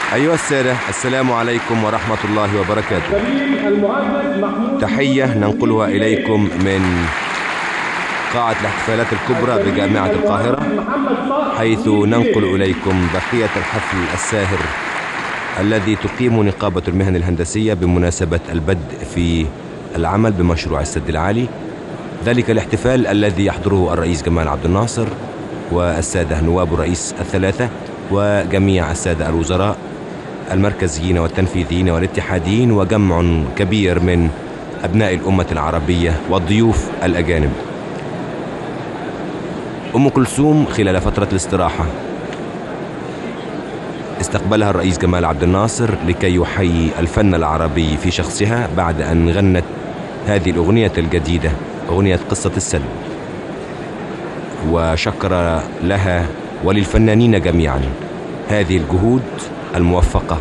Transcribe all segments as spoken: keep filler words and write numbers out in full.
أيها السادة، السلام عليكم ورحمة الله وبركاته. تحية ننقلها إليكم من قاعة الاحتفالات الكبرى بجامعة القاهرة، حيث ننقل إليكم بقية الحفل الساهر الذي تقيم نقابة المهن الهندسية بمناسبة البدء في العمل بمشروع السد العالي. ذلك الاحتفال الذي يحضره الرئيس جمال عبد الناصر والسادة نواب الرئيس الثلاثة وجميع السادة الوزراء المركزيين والتنفيذيين والاتحاديين وجمع كبير من أبناء الأمة العربية والضيوف الأجانب. أم كلثوم خلال فترة الاستراحة استقبلها الرئيس جمال عبد الناصر لكي يحيي الفن العربي في شخصها بعد أن غنت هذه الأغنية الجديدة، أغنية قصة السد، وشكر لها وللفنانين جميعا هذه الجهود الموفقة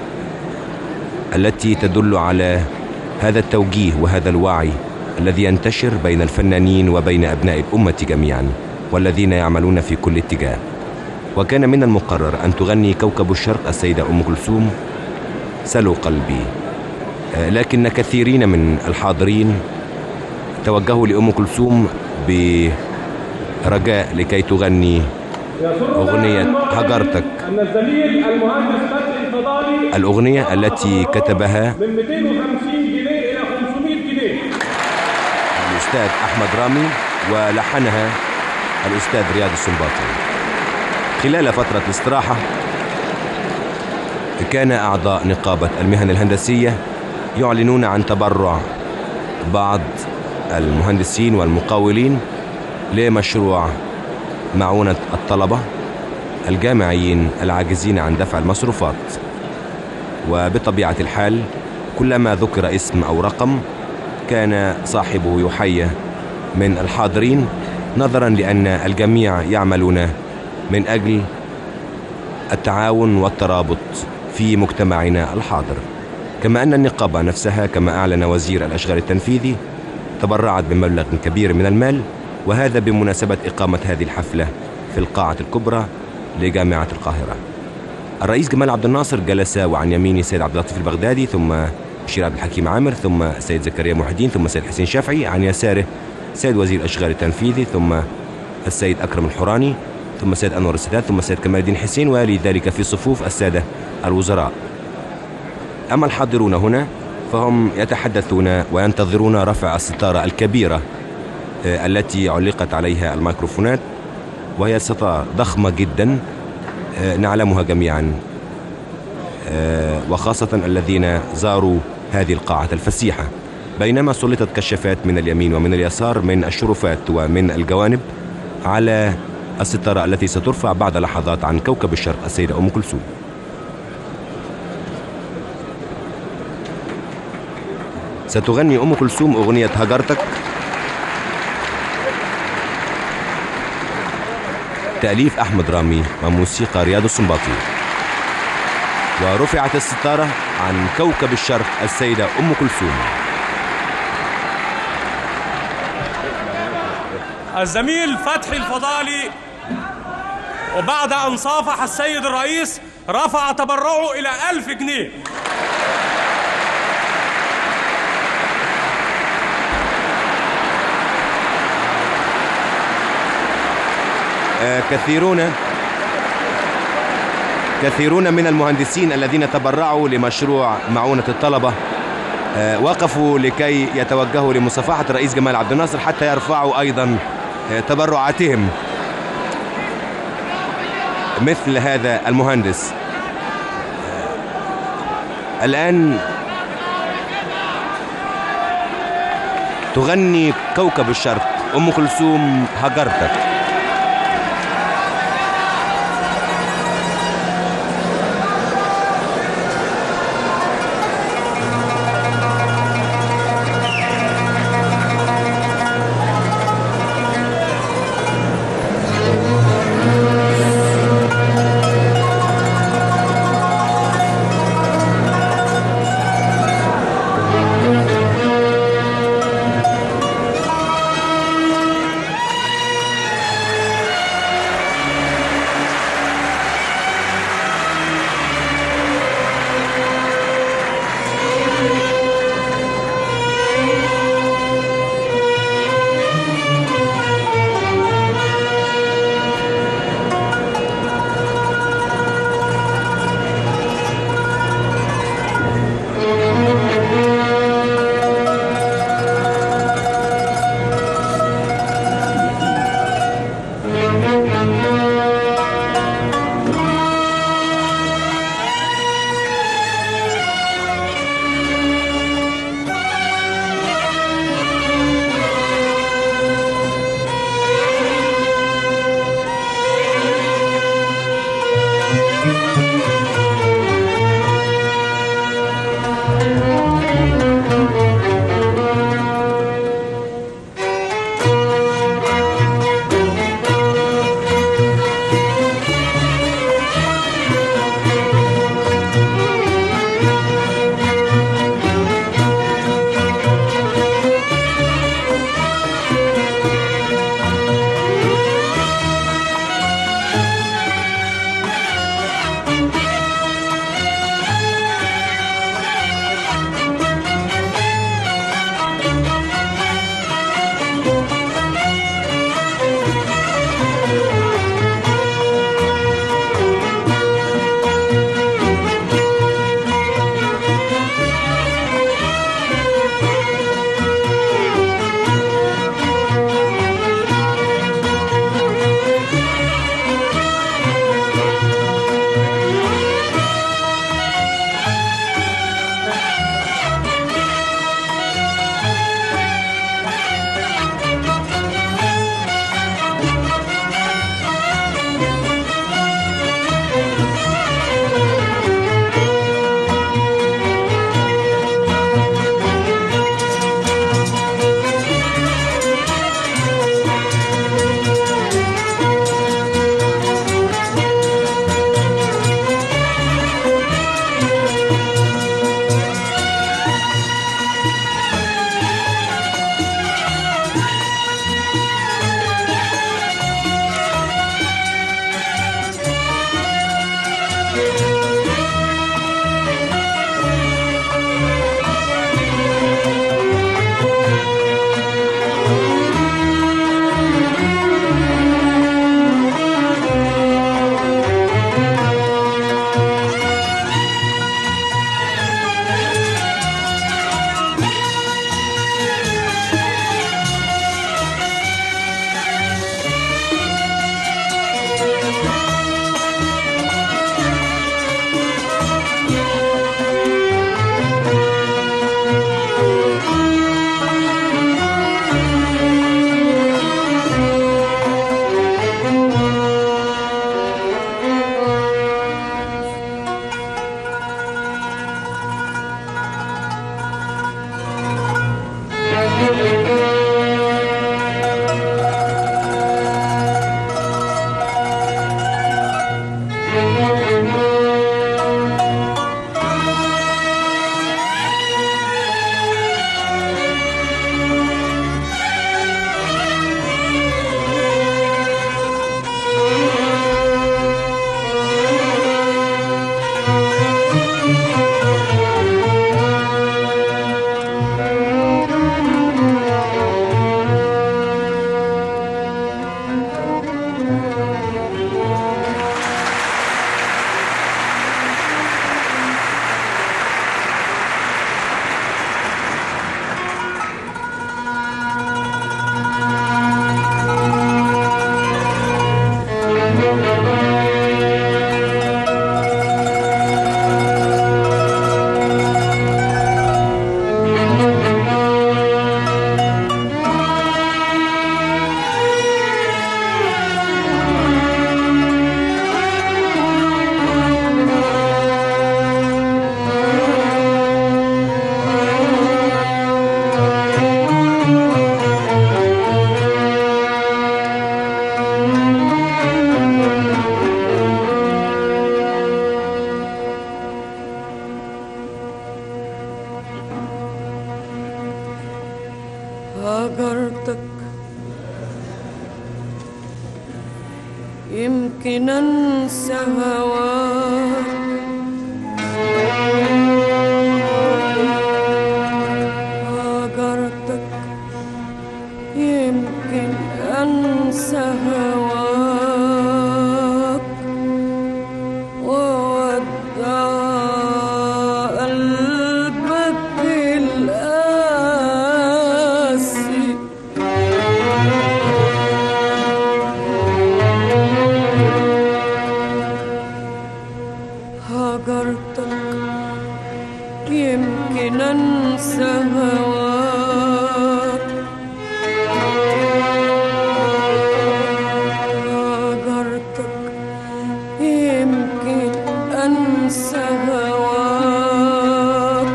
التي تدل على هذا التوجيه وهذا الوعي الذي ينتشر بين الفنانين وبين أبناء الأمة جميعا والذين يعملون في كل اتجاه. وكان من المقرر أن تغني كوكب الشرق السيدة أم كلثوم سلو قلبي، لكن كثيرين من الحاضرين توجهوا لأم كلثوم برجاء لكي تغني أغنية هجرتك، الأغنية التي كتبها من مئتين وخمسين جنيه إلى خمسمئة جنيه الأستاذ أحمد رامي ولحنها الأستاذ رياض السنباطي. خلال فترة الاستراحة كان أعضاء نقابة المهن الهندسية يعلنون عن تبرع بعض المهندسين والمقاولين لمشروع معونة الطلبة الجامعيين العاجزين عن دفع المصروفات. وبطبيعة الحال كلما ذكر اسم أو رقم كان صاحبه يحيى من الحاضرين، نظرا لأن الجميع يعملون من أجل التعاون والترابط في مجتمعنا الحاضر. كما أن النقابة نفسها كما أعلن وزير الأشغال التنفيذي تبرعت بمبلغ كبير من المال، وهذا بمناسبة إقامة هذه الحفلة في القاعة الكبرى لجامعة القاهرة. الرئيس جمال عبد الناصر جلس وعن يمينه سيد عبد اللطيف البغدادي، ثم الشيخ عبد الحكيم عامر، ثم السيد زكريا محي الدين، ثم السيد حسين شافعي. عن يساره سيد وزير الأشغال التنفيذي، ثم السيد أكرم الحوراني، ثم السيد أنور السادات، ثم السيد كمال الدين حسين، ولذلك في صفوف السادة الوزراء. أما الحاضرون هنا فهم يتحدثون وينتظرون رفع الستارة الكبيرة التي علقت عليها الميكروفونات، وهي ستارة ضخمة جدا نعلمها جميعا، وخاصة الذين زاروا هذه القاعة الفسيحة، بينما سلطت كشافات من اليمين ومن اليسار من الشرفات ومن الجوانب على الستارة التي سترفع بعد لحظات عن كوكب الشرق السيدة أم كلثوم. ستغني أم كلثوم أغنية هجرتك، تأليف أحمد رامي وموسيقى رياض السنباطي. ورفعت الستارة عن كوكب الشرق السيدة أم كلثوم. الزميل فتحي الفضالي، وبعد أن صافح السيد الرئيس رفع تبرعه إلى ألف جنيه. آه كثيرون كثيرون من المهندسين الذين تبرعوا لمشروع معونة الطلبة آه وقفوا لكي يتوجهوا لمصافحة الرئيس جمال عبد الناصر حتى يرفعوا أيضا آه تبرعاتهم، مثل هذا المهندس. آه الآن تغني كوكب الشرق أم كلثوم هجرتك. هاجرتك يمكن انسى هواك، هاجرتك يمكن انسى هواك وودع قلبك القاسي. هاجرتك يمكن انسى هواك، هاجرتك يمكن انسى هواك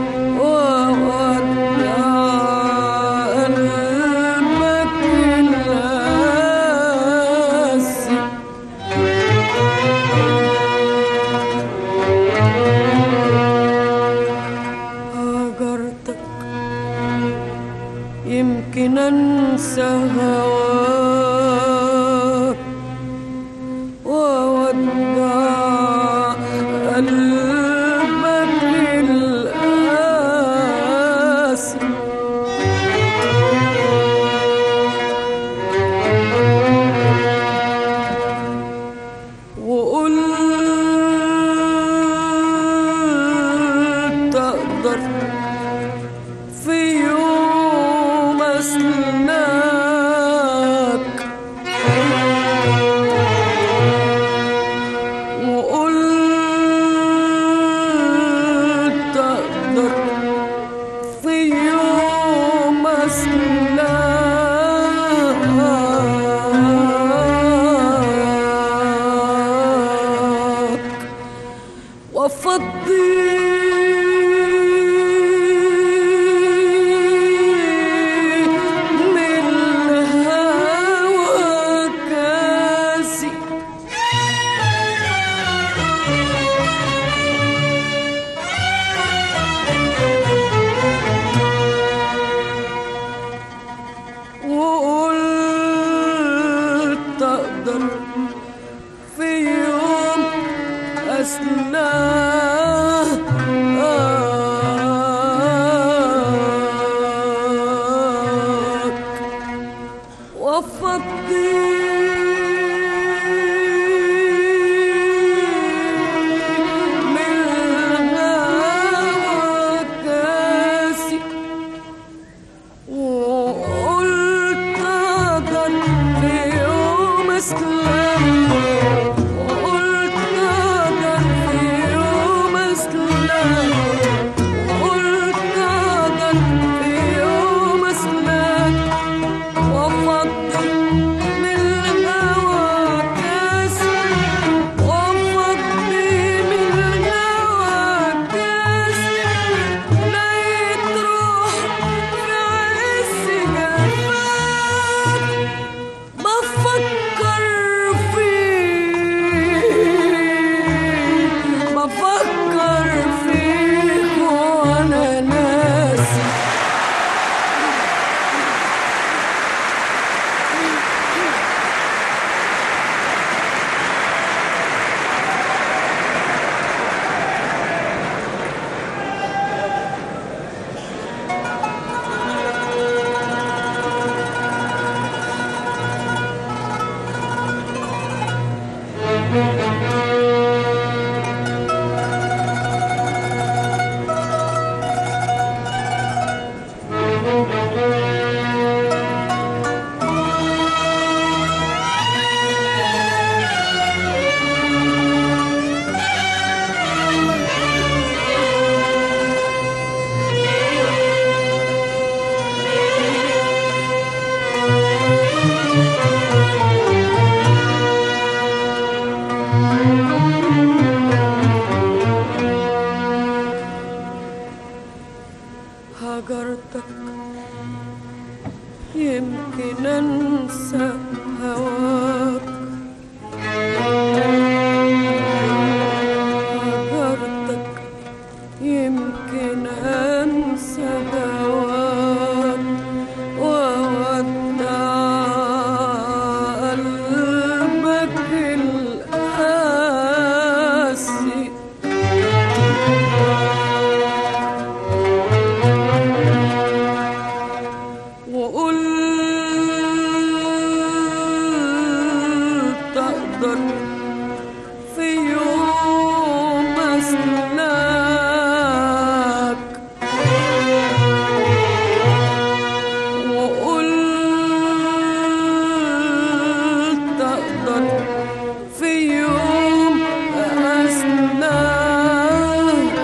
وودع قلبك القاسي. هاجرتك يمكن انسى هواك وودع قلبك القاسي. وقلت اقدر في يوم اسلمك، وقلت اقدر في يوم اسلمك وافضي من الهوى كاسي. وقلت اقدر في يوم هجرتك يمكن انسى هواك، هجرتك يمكن انسى هواك وودع قلبك القاسي. وقلت أقدر في يوم أسلاك، وقلت أقدر في يوم أسلاك،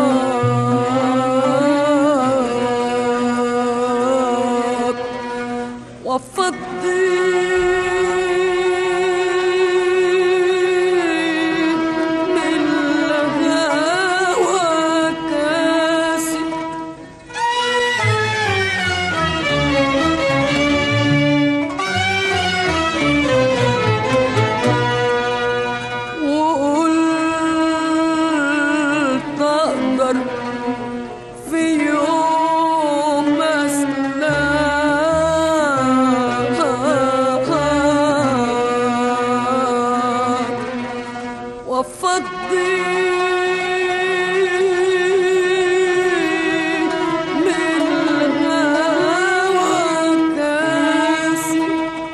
وأفضي من الهوى كاسي، وقلت أقدر في يوم أسلاك، وأفضي من الهوى كاسي،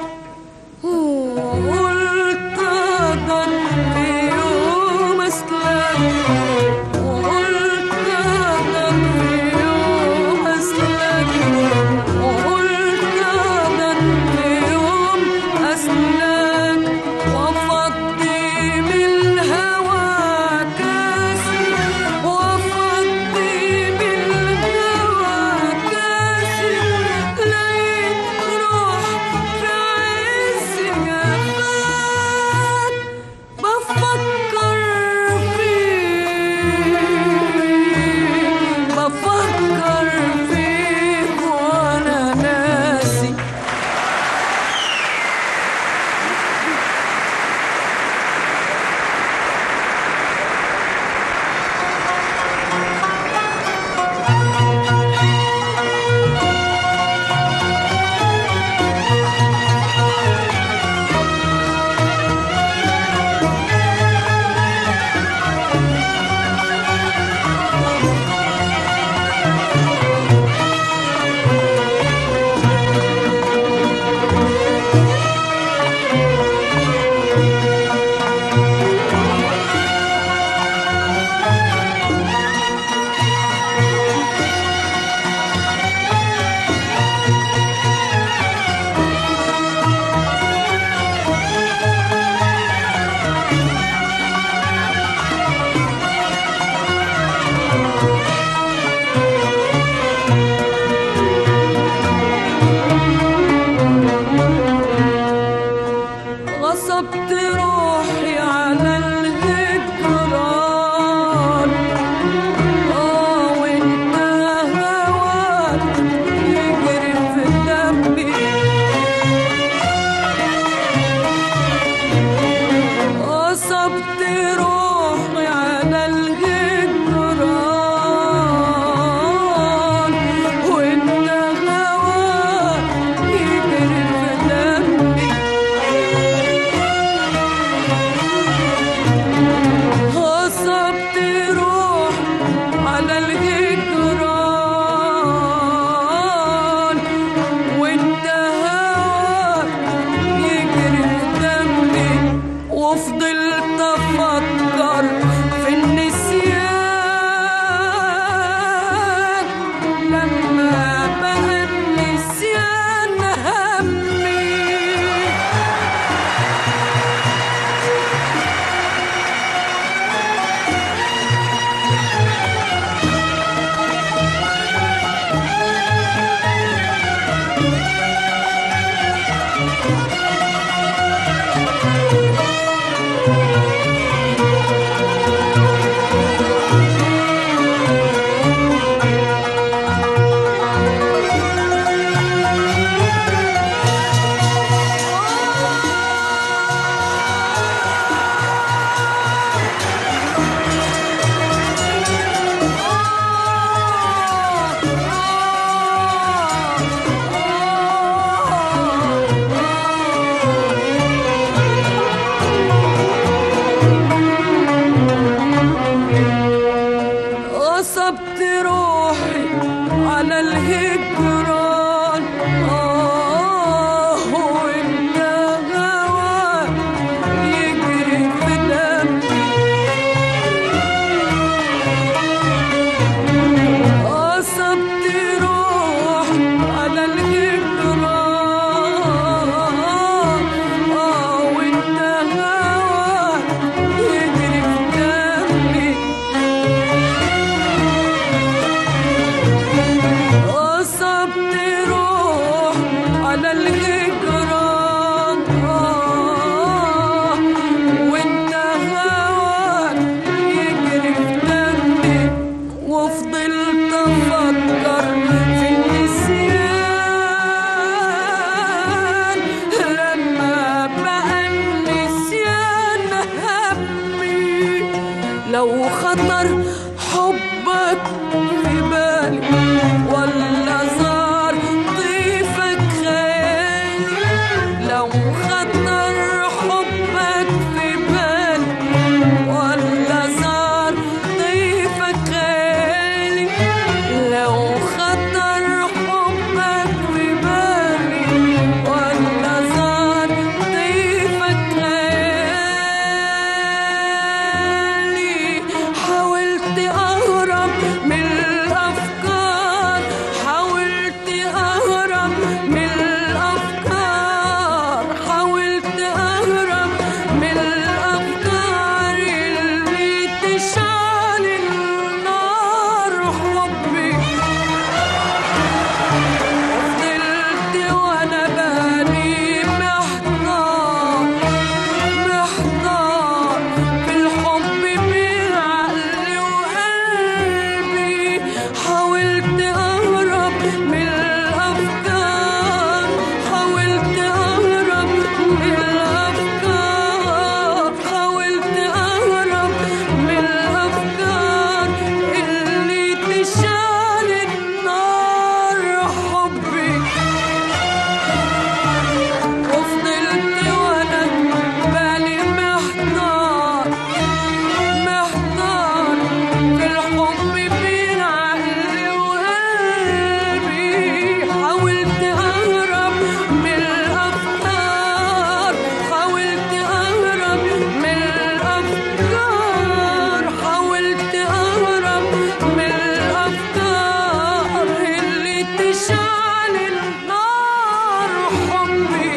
وقلت أقدر في يوم أسلاك، وقلت أقدر في يوم أسلاك، وقلت أقدر في يوم أسلاك، وأفضي من الهوى كاسي. خطر حبك في بالي ولا زار طيفك خيالي، لو خطر حبك في بالي ولا زار طيفك خيالي، لو خطر حبك في بالي ولا زار طيفك خيالي، حاولت أهرب من الأفكار، حاولت أهرب من الأفكار، حاولت أهرب من الأفكار اللي تشعل النار حبي، وفضلت وأنا بالي محتار محتار في الحب بالعقل وقلبي، حاولت أهرب من الأفكار، حاولت أهرب من الأفكار، حاولت أهرب من الأفكار اللي تشعل النار حبي، وفضلت وأنا بالي محتار محتار في الحب بالعقل وقلبي، حاولت أهرب من الأفكار، حاولت أهرب من الأفكار، حاولت أهرب من الأفكار اللي تشعل النار حبي،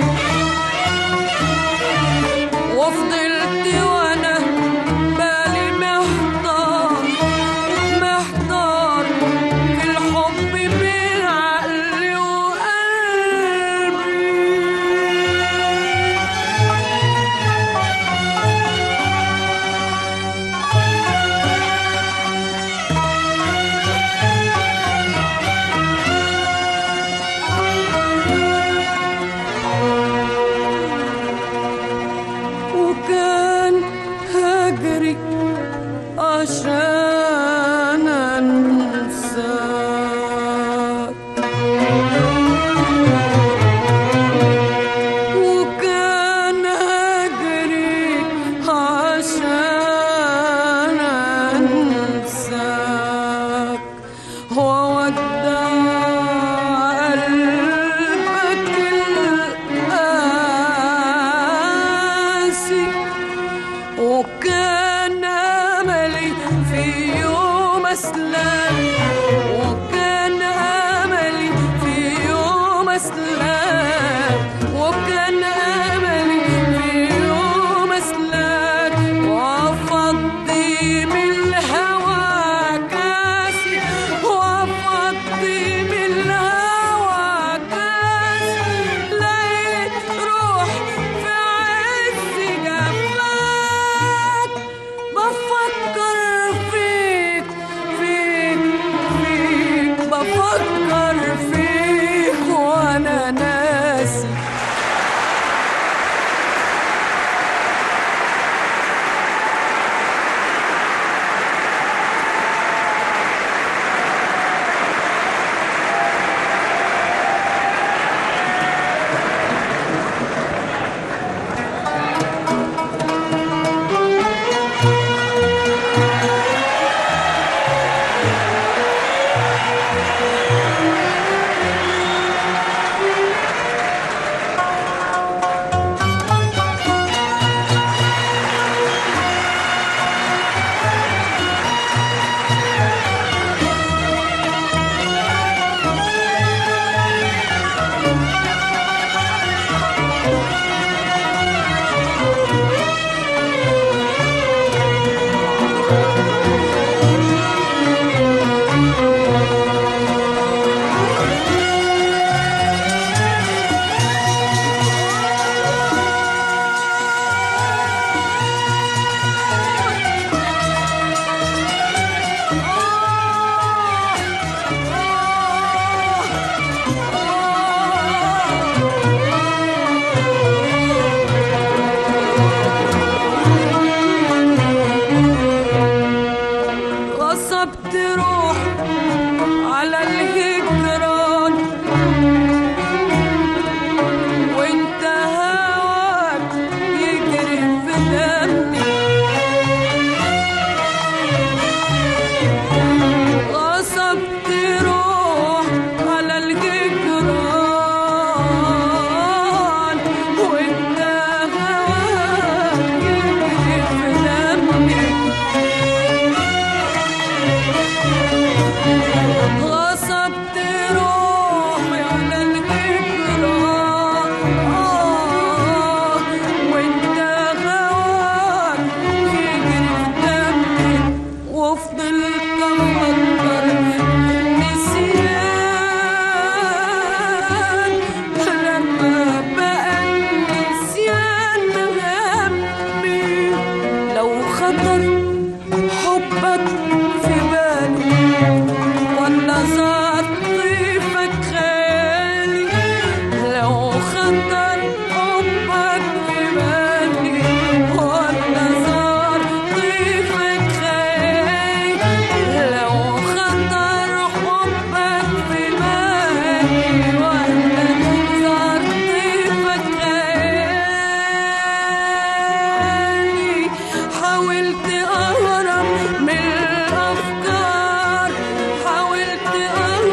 وفضلت وأنا بالي محتار محتار في الحب بالعقل وقلبي. وكان هجري عشان أنساك، وكان هجري عشان أنساك وودع قلبك القاسي، وكان أملي في يوم أسلم، وكان أملي في يوم أسلم، وكان أملي في يوم أسلم، وأفضي من الهوى كاسي، وأفضي من الهوى كاسي، لقيت روح في عز جفاك، بفكر فيك فيك فيك، بفكر فيك وأنا ناسي. غصبت روح على الهجران وانت هواك يجري في دمي غصبت روح على الهجران وانت هواك يجري في دمي غصبت روحي على الهجران وانت هواك يجري في دمي وفضلت افكر نسيان لما بقى النسيان همي لو خطر حبك في بالي ولا زار طيفك خيالي لو خطر حبك في بالي ولا زار طيفك خيالي لو خطر حبك في بالي ولا زار طيفك خيالي حاولت أهرب من الأفكار حاولت أهرب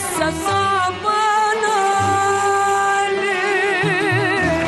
لسه صعبانة عليك.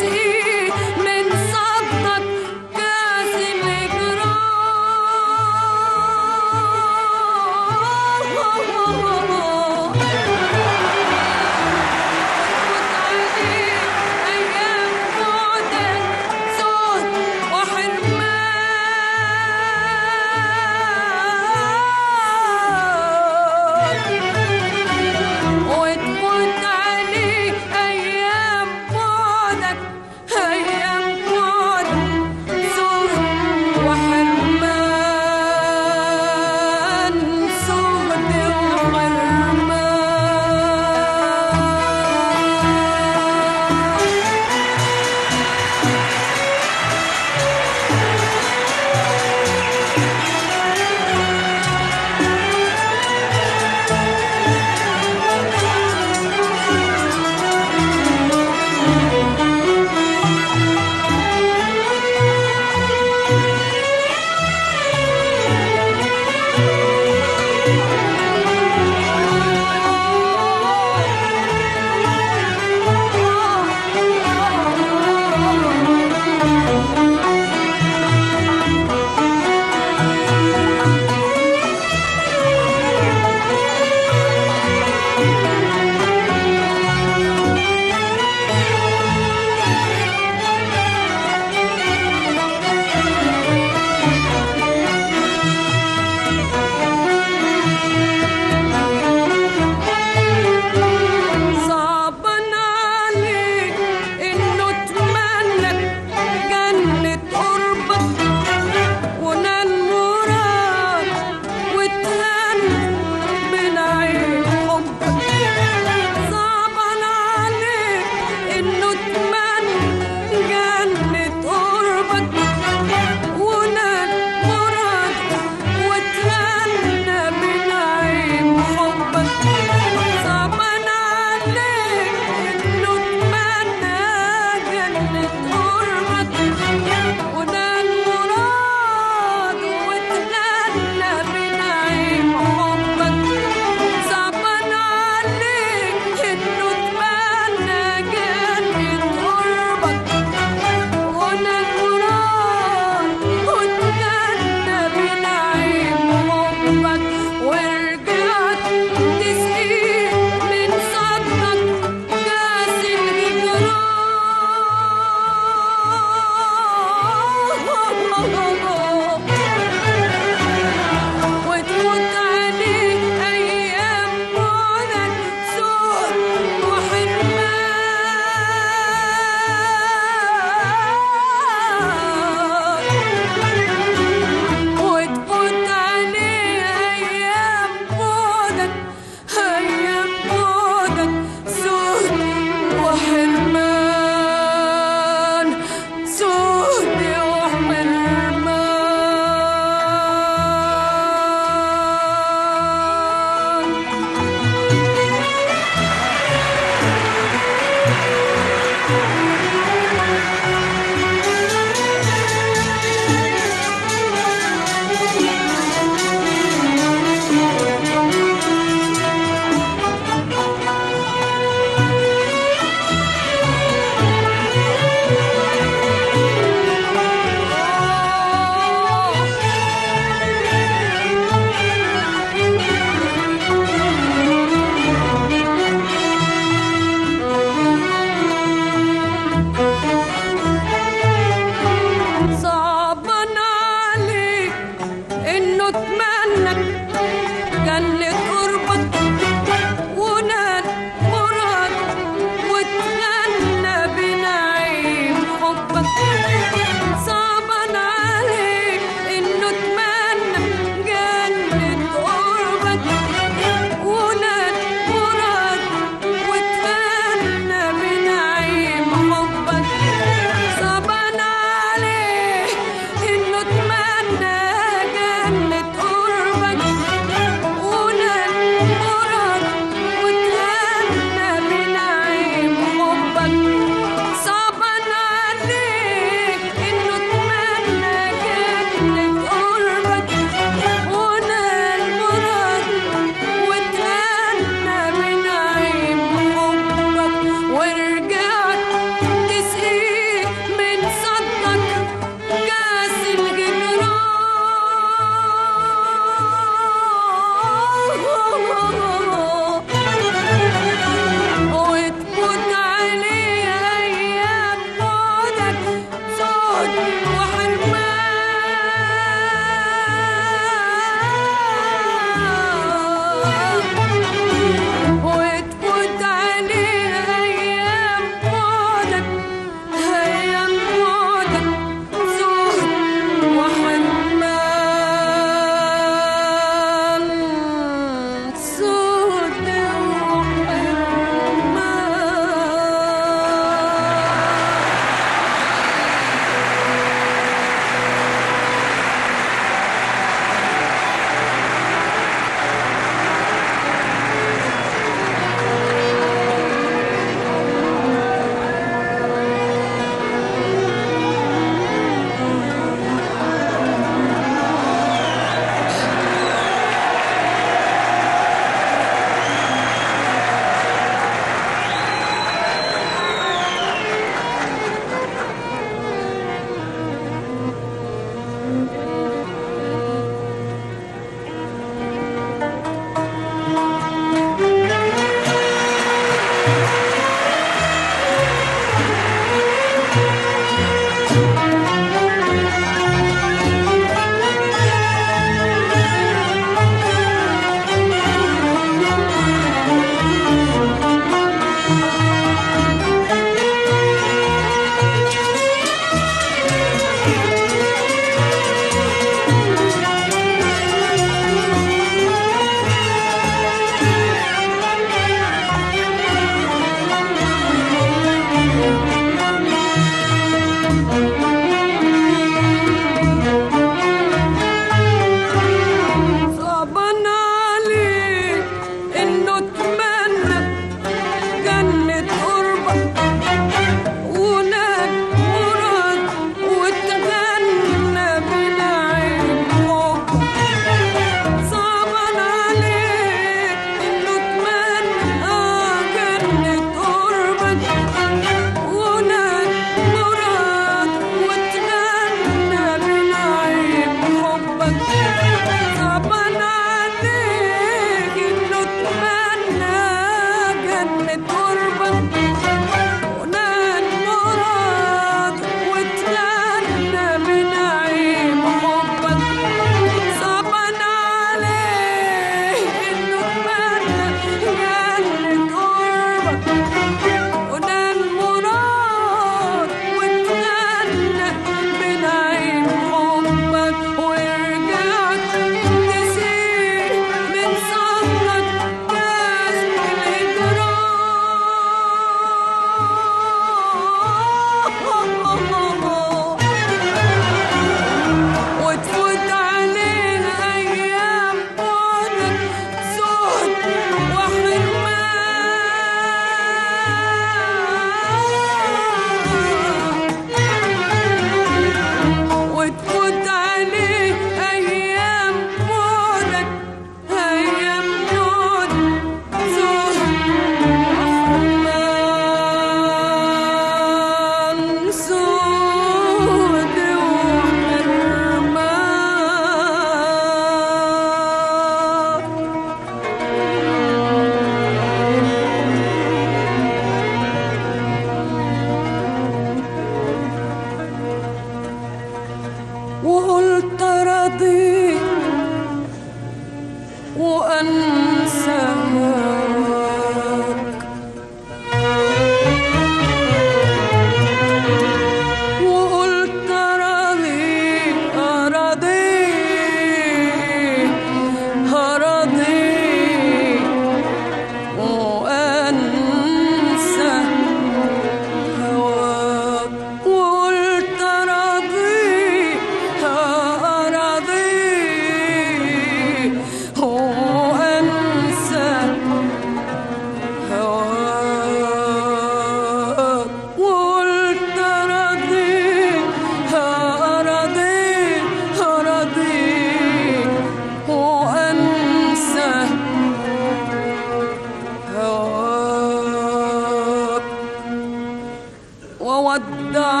وودع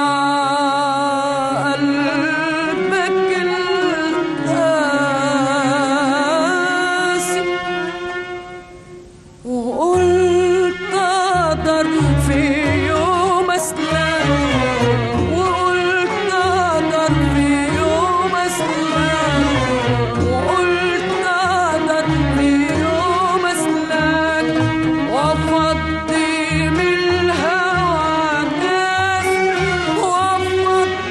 قلبك القاسي، وقلت اقدر في يوم اسلم، وقلت اقدر في يوم اسلم، وقلت اقدر في يوم اسلم، وافضي من الهوى ناس، وافضي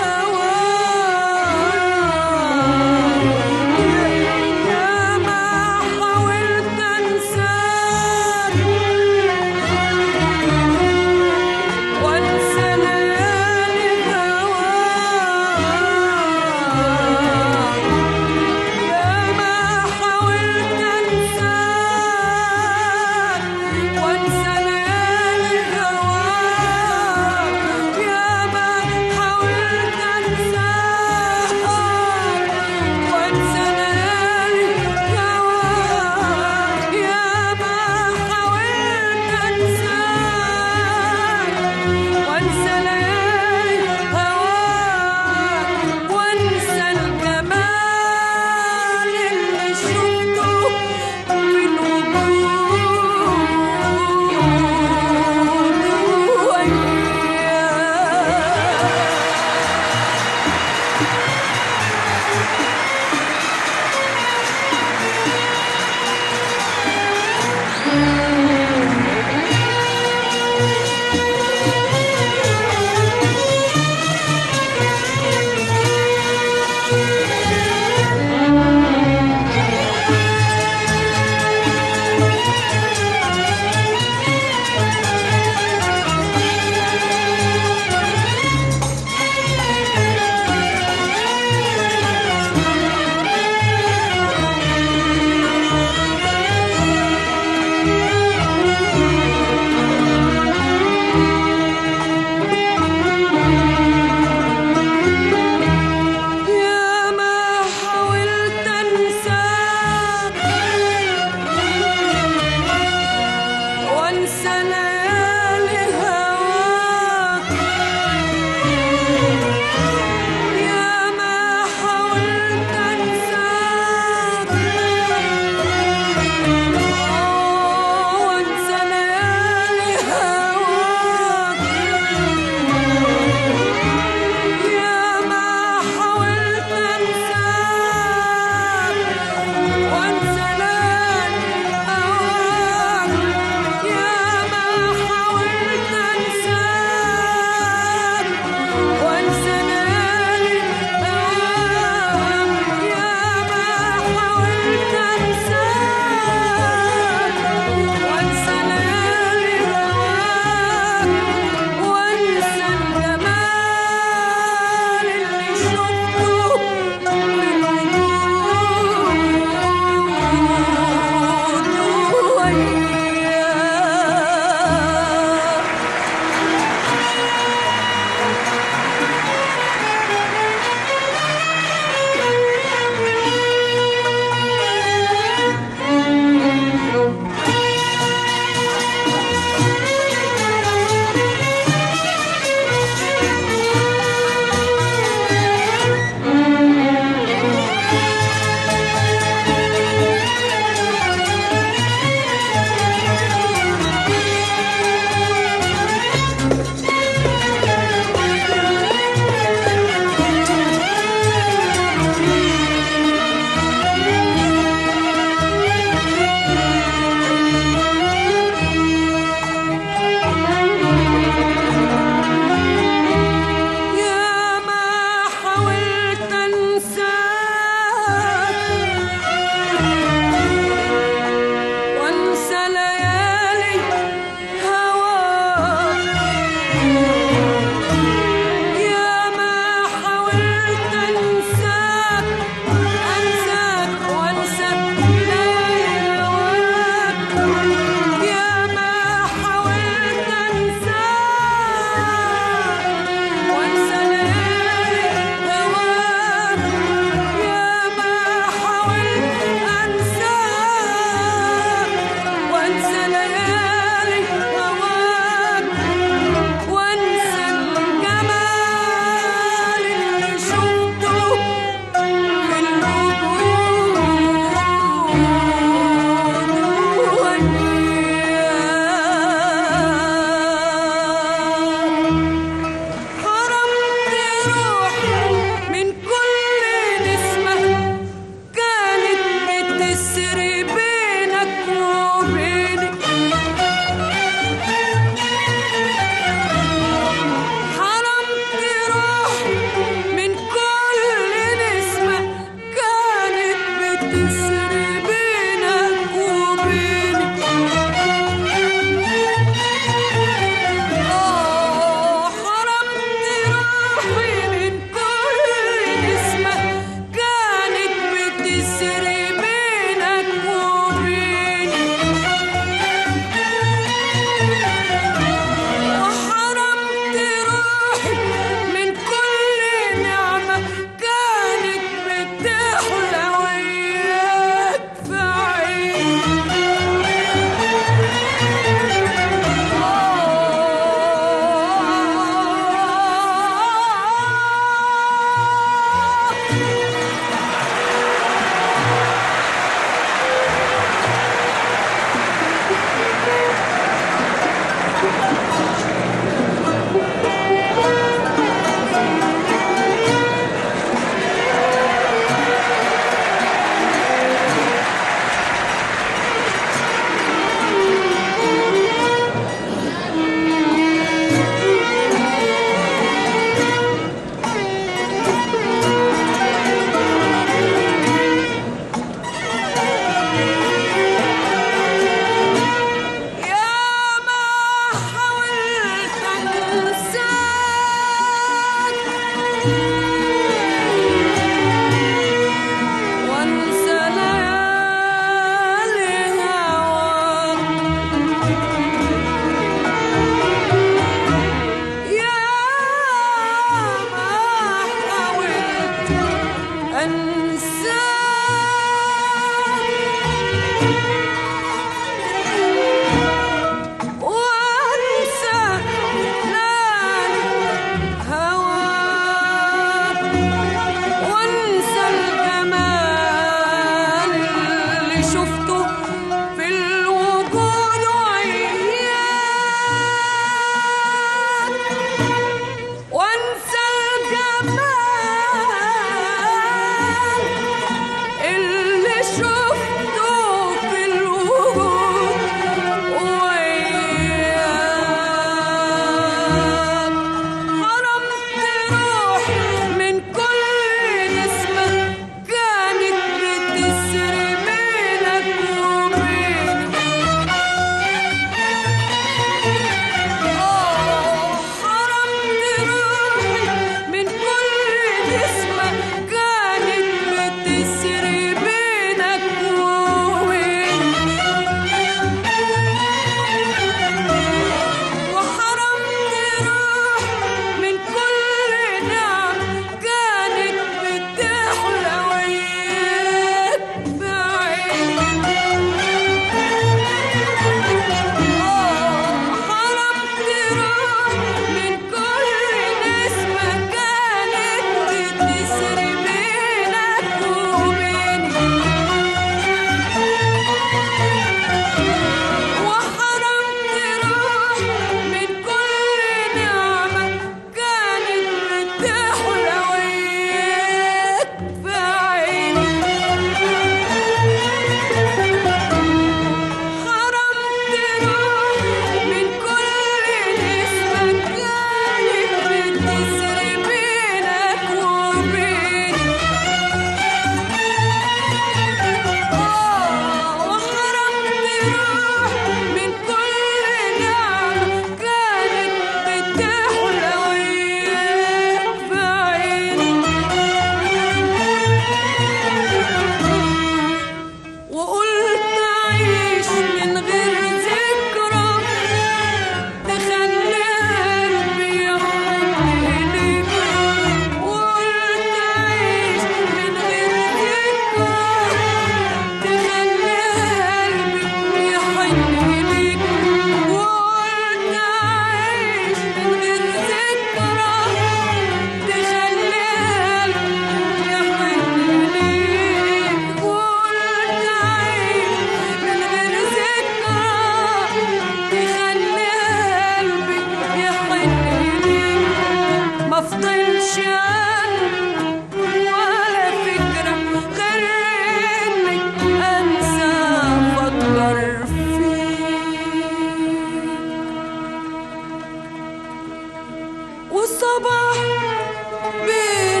والصباح بين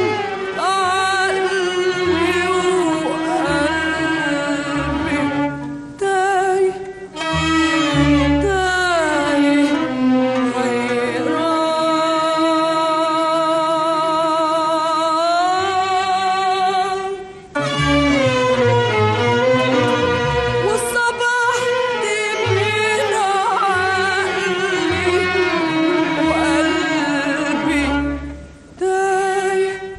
عقلي وقلبي تايه تايه حيران والصباح بين عقلي وقلبي تايه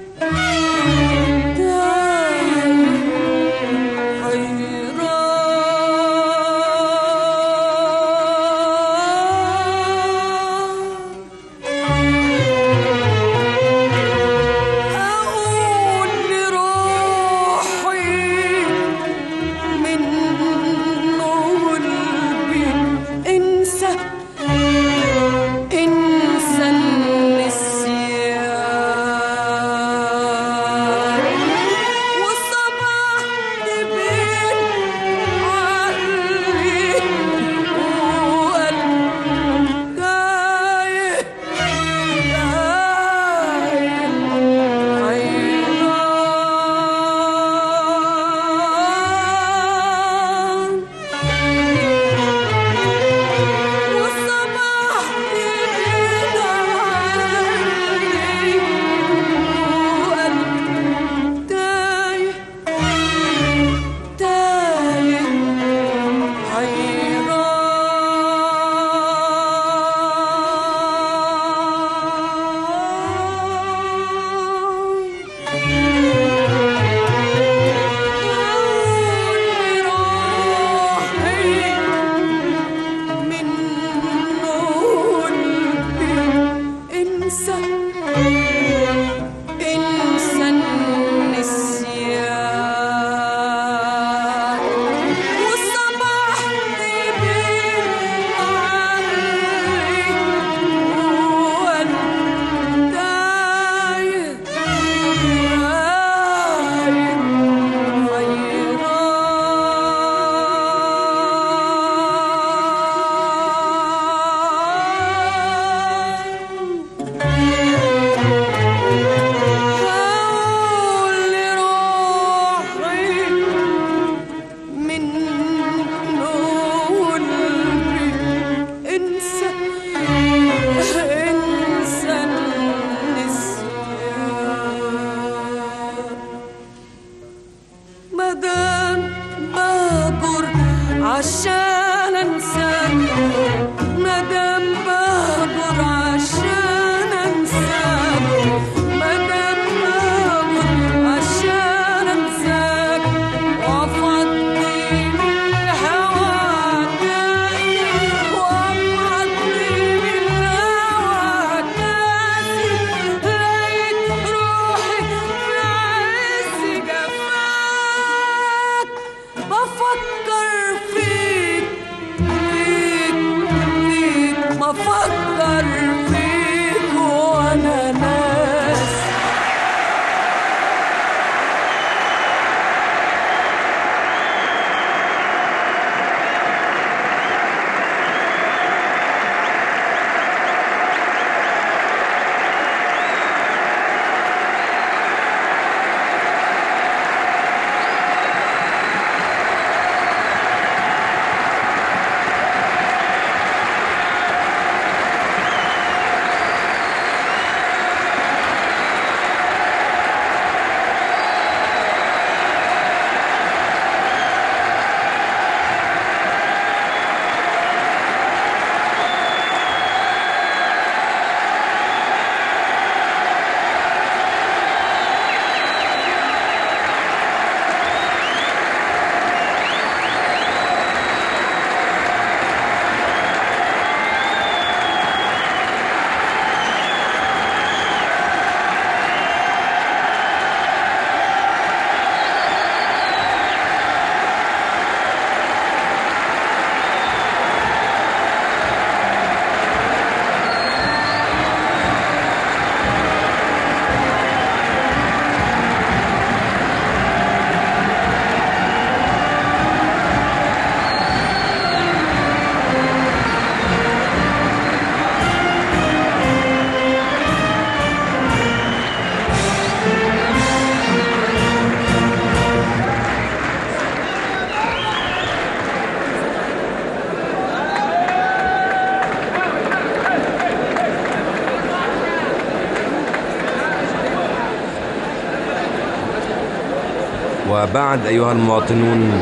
وبعد أيها المواطنون،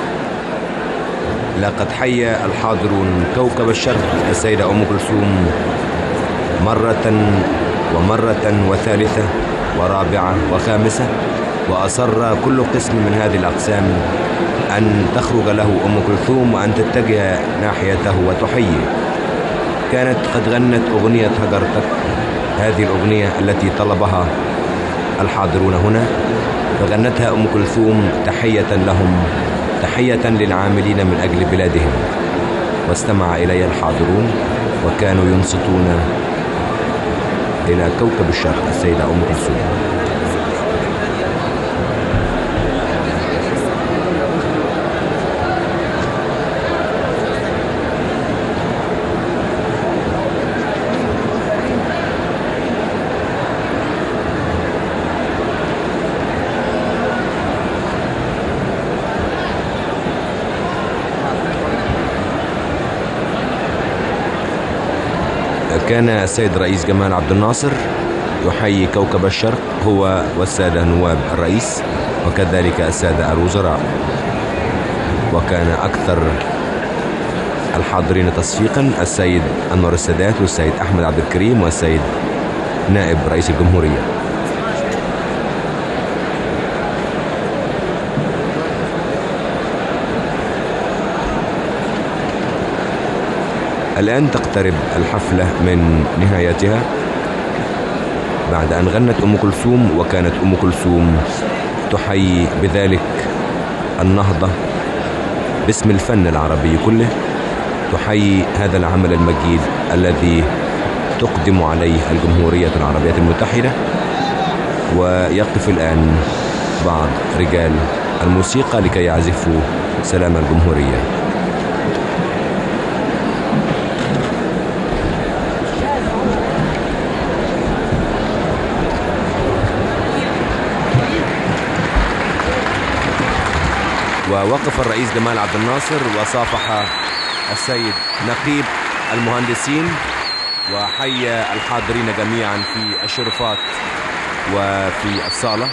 لقد حيّ الحاضرون كوكب الشرق السيدة أم كلثوم مرة ومرة وثالثة ورابعة وخامسة، وأصر كل قسم من هذه الأقسام أن تخرج له أم كلثوم وأن تتجه ناحيته وتحييه. كانت قد غنت أغنية هجرتك، هذه الأغنية التي طلبها الحاضرون هنا، فغنتها أم كلثوم تحية لهم، تحية للعاملين من أجل بلادهم. واستمع إلي الحاضرون وكانوا ينصتون إلى كوكب الشرق السيدة أم كلثوم. كان السيد الرئيس جمال عبد الناصر يحيي كوكب الشرق هو والسادة نواب الرئيس وكذلك السادة الوزراء. وكان أكثر الحاضرين تصفيقا السيد أنور السادات والسيد أحمد عبد الكريم والسيد نائب رئيس الجمهورية. الآن تقترب الحفلة من نهايتها بعد أن غنت أم كلثوم، وكانت أم كلثوم تحيي بذلك النهضة باسم الفن العربي كله، تحيي هذا العمل المجيد الذي تقدم عليه الجمهورية العربية المتحدة. ويقف الآن بعض رجال الموسيقى لكي يعزفوا سلام الجمهورية. ووقف الرئيس جمال عبد الناصر وصافح السيد نقيب المهندسين وحيّ الحاضرين جميعا في الشرفات وفي الصالة.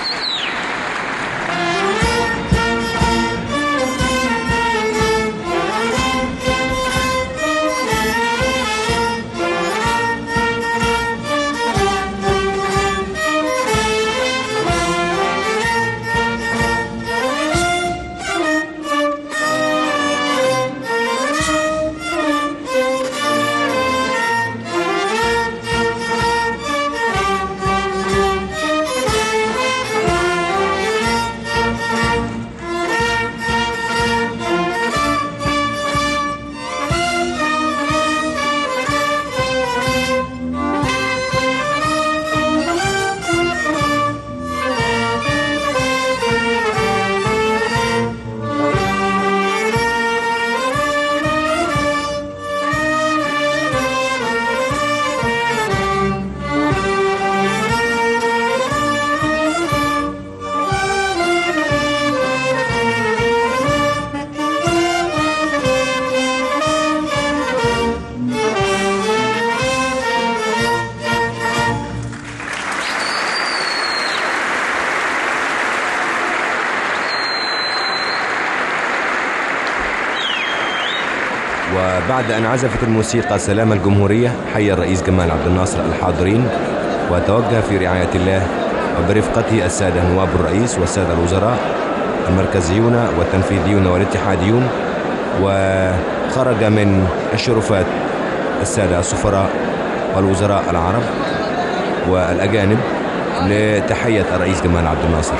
وبعد أن عزفت الموسيقى سلام الجمهورية، حيّ الرئيس جمال عبد الناصر الحاضرين وتوجه في رعاية الله وبرفقته السادة نواب الرئيس والسادة الوزراء المركزيون والتنفيذيون والاتحاديون. وخرج من الشرفات السادة السفراء والوزراء العرب والأجانب لتحية الرئيس جمال عبد الناصر.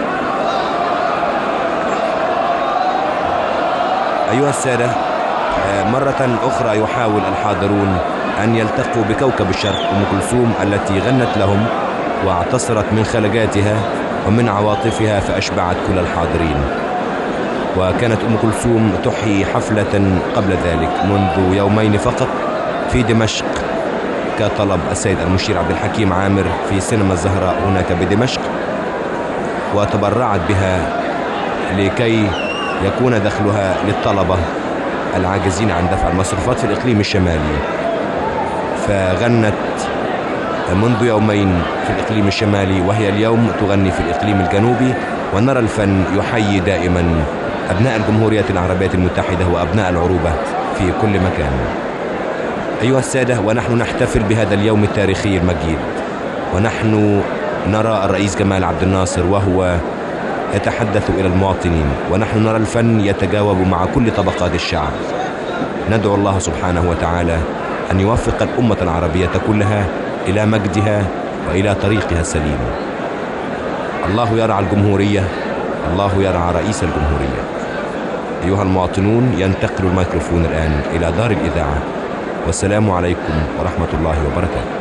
أيها السادة، مرة أخرى يحاول الحاضرون أن يلتقوا بكوكب الشرق أم كلثوم التي غنت لهم واعتصرت من خلجاتها ومن عواطفها فأشبعت كل الحاضرين. وكانت أم كلثوم تحيي حفلة قبل ذلك منذ يومين فقط في دمشق كطلب السيد المشير عبد الحكيم عامر في سينما الزهراء هناك بدمشق، وتبرعت بها لكي يكون دخلها للطلبة العاجزين عن دفع المصروفات في الإقليم الشمالي. فغنت منذ يومين في الإقليم الشمالي وهي اليوم تغني في الإقليم الجنوبي ونرى الفن يحيي دائما أبناء الجمهورية العربية المتحدة وأبناء العروبة في كل مكان. أيها السادة، ونحن نحتفل بهذا اليوم التاريخي المجيد، ونحن نرى الرئيس جمال عبد الناصر وهو يتحدث إلى المواطنين، ونحن نرى الفن يتجاوب مع كل طبقات الشعب. ندعو الله سبحانه وتعالى أن يوفق الأمة العربية كلها إلى مجدها وإلى طريقها السليم. الله يرعى الجمهورية، الله يرعى رئيس الجمهورية. أيها المواطنون، ينتقل الميكروفون الآن إلى دار الإذاعة، والسلام عليكم ورحمة الله وبركاته.